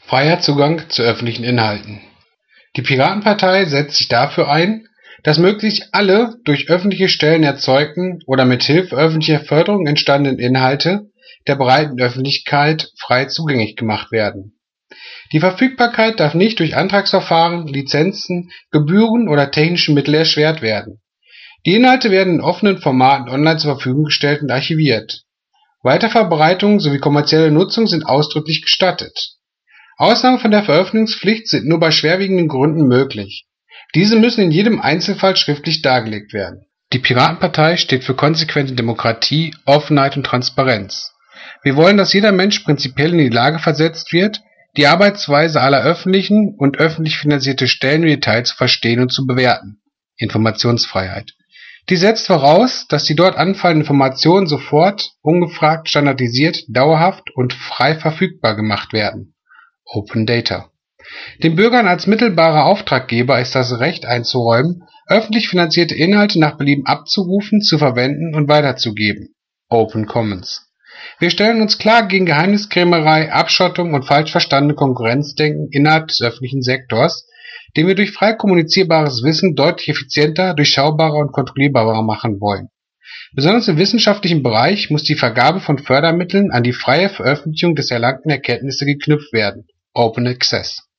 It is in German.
Freier Zugang zu öffentlichen Inhalten. Die Piratenpartei setzt sich dafür ein, dass möglichst alle durch öffentliche Stellen erzeugten oder mit Hilfe öffentlicher Förderung entstandenen Inhalte der breiten Öffentlichkeit frei zugänglich gemacht werden. Die Verfügbarkeit darf nicht durch Antragsverfahren, Lizenzen, Gebühren oder technische Mittel erschwert werden. Die Inhalte werden in offenen Formaten online zur Verfügung gestellt und archiviert. Weiterverbreitung sowie kommerzielle Nutzung sind ausdrücklich gestattet. Ausnahmen von der Veröffentlichungspflicht sind nur bei schwerwiegenden Gründen möglich. Diese müssen in jedem Einzelfall schriftlich dargelegt werden. Die Piratenpartei steht für konsequente Demokratie, Offenheit und Transparenz. Wir wollen, dass jeder Mensch prinzipiell in die Lage versetzt wird, die Arbeitsweise aller öffentlichen und öffentlich finanzierte Stellen im Detail zu verstehen und zu bewerten. Informationsfreiheit. Die setzt voraus, dass die dort anfallenden Informationen sofort, ungefragt, standardisiert, dauerhaft und frei verfügbar gemacht werden. Open Data. Den Bürgern als mittelbarer Auftraggeber ist das Recht einzuräumen, öffentlich finanzierte Inhalte nach Belieben abzurufen, zu verwenden und weiterzugeben. Open Commons. Wir stellen uns klar gegen Geheimniskrämerei, Abschottung und falsch verstandene Konkurrenzdenken innerhalb des öffentlichen Sektors, den wir durch frei kommunizierbares Wissen deutlich effizienter, durchschaubarer und kontrollierbarer machen wollen. Besonders im wissenschaftlichen Bereich muss die Vergabe von Fördermitteln an die freie Veröffentlichung des erlangten Erkenntnisse geknüpft werden. Open Access.